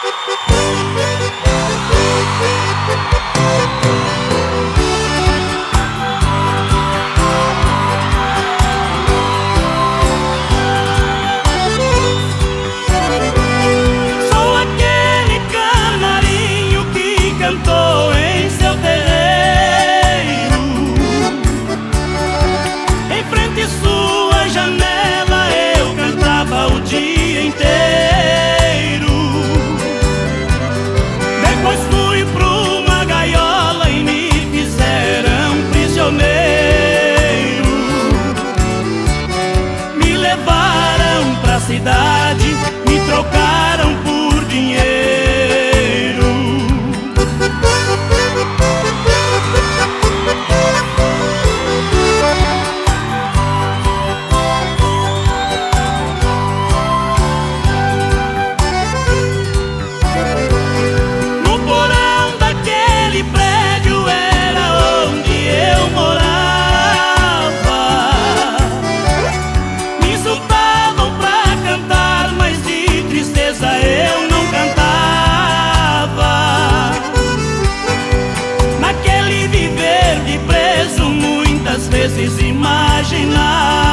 Cidade, me trocaram por dinheiro. No porão daquele prédio era onde eu morava. Me insultavam pra cantar, mas de tristeza eu não cantava. Naquele viver de preso muitas vezes imaginava: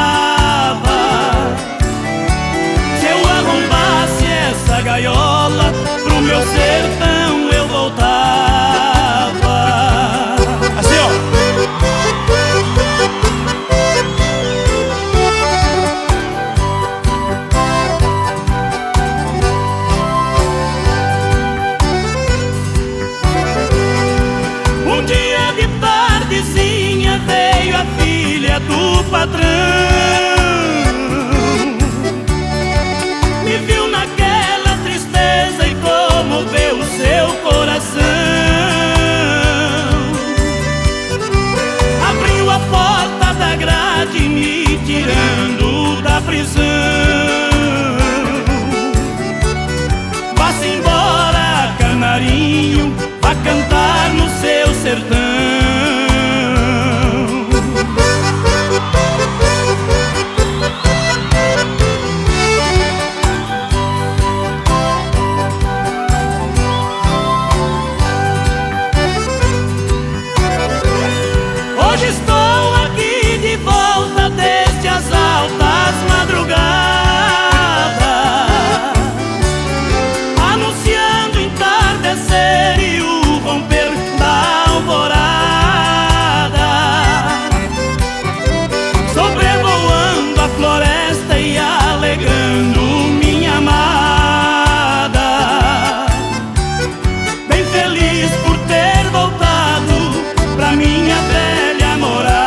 se eu arrombasse essa gaiola, pro meu sertão eu voltava. Assim, ó. Um dia de tardezinha veio a filha do patrão. Me viu naquela tristeza e comoveu o seu coração. Abriu a porta da grade me tirando da prisão. Vá-se embora, canarinho, vá cantar no seu sertão. Hoje estou aqui de volta desde as altas madrugadas, anunciando entardecer e o romper da alvorada, sobrevoando a floresta e alegrando minha amada. Bem feliz por ter voltado pra minha velha morada.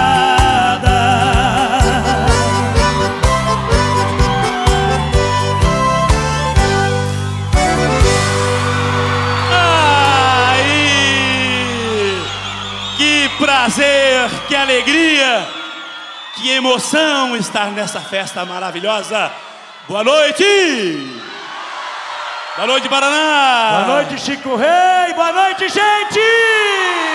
Que prazer, que alegria, que emoção estar nessa festa maravilhosa. Boa noite! Boa noite, Paraná! Boa noite, Chico Rei! Boa noite, gente!